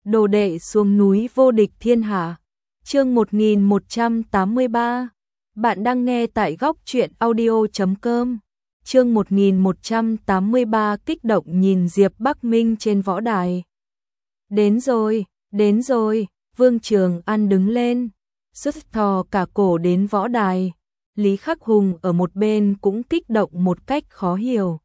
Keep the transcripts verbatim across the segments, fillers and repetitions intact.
Đồ đệ xuống núi vô địch thiên hạ. Chương một nghìn một trăm tám mươi ba. Bạn đang nghe tại góc truyện audio chấm com. Chương một nghìn một trăm tám mươi ba kích động nhìn Diệp Bắc Minh trên võ đài. Đến rồi, đến rồi, Vương Trường An đứng lên, xuất thò cả cổ đến võ đài. Lý Khắc Hùng ở một bên cũng kích động một cách khó hiểu.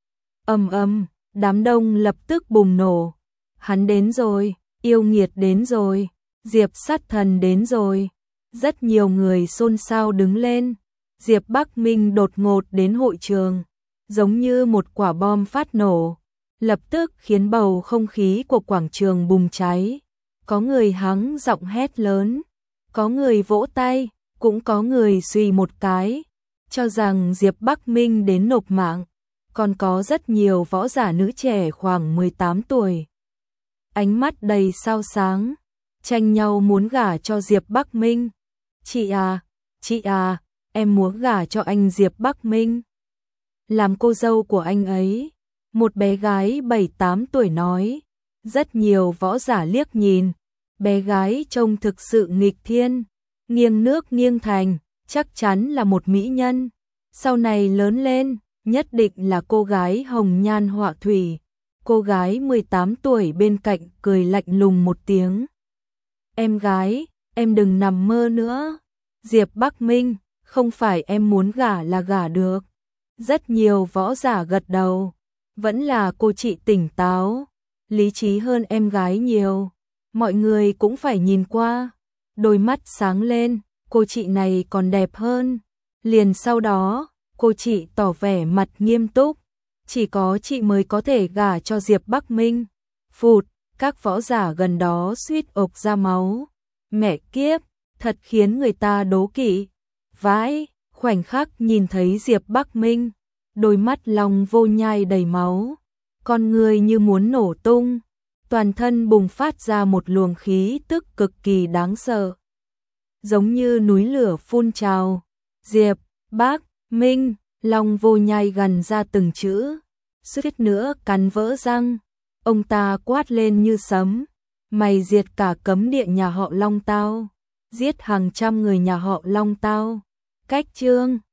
Ầm ầm, đám đông lập tức bùng nổ. Hắn đến rồi, yêu nghiệt đến rồi, Diệp sát thần đến rồi. Rất nhiều người xôn xao đứng lên. Diệp Bắc Minh đột ngột đến hội trường, giống như một quả bom phát nổ, lập tức khiến bầu không khí của quảng trường bùng cháy. Có người hắng giọng hét lớn, có người vỗ tay, cũng có người suy một cái, cho rằng Diệp Bắc Minh đến nộp mạng. Còn có rất nhiều võ giả nữ trẻ khoảng mười tám tuổi, ánh mắt đầy sao sáng, tranh nhau muốn gả cho Diệp Bắc Minh. Chị à, chị à, em muốn gả cho anh Diệp Bắc Minh, làm cô dâu của anh ấy. Một bé gái bảy tám tuổi nói. Rất nhiều võ giả liếc nhìn, bé gái trông thực sự nghịch thiên, nghiêng nước nghiêng thành, chắc chắn là một mỹ nhân. Sau này lớn lên, nhất định là cô gái hồng nhan họa thủy. Cô gái mười tám tuổi bên cạnh cười lạnh lùng một tiếng. Em gái, em đừng nằm mơ nữa. Diệp Bắc Minh, không phải em muốn gả là gả được. Rất nhiều võ giả gật đầu. Vẫn là cô chị tỉnh táo, lý trí hơn em gái nhiều. Mọi người cũng phải nhìn qua. Đôi mắt sáng lên, cô chị này còn đẹp hơn. Liền sau đó, cô chị tỏ vẻ mặt nghiêm túc. Chỉ có chị mới có thể gả cho Diệp Bắc Minh. Phụt, các võ giả gần đó suýt ộc ra máu. Mẹ kiếp, thật khiến người ta đố kỵ. Vãi, khoảnh khắc nhìn thấy Diệp Bắc Minh, đôi mắt Long Vô Nhai đầy máu, con người như muốn nổ tung, toàn thân bùng phát ra một luồng khí tức cực kỳ đáng sợ, giống như núi lửa phun trào. Diệp Bắc Minh, Long Vô Nhai gần ra từng chữ, suýt nữa cắn vỡ răng. Ông ta quát lên như sấm, mày diệt cả cấm địa nhà họ Long tao, giết hàng trăm người nhà họ Long tao. Cách chương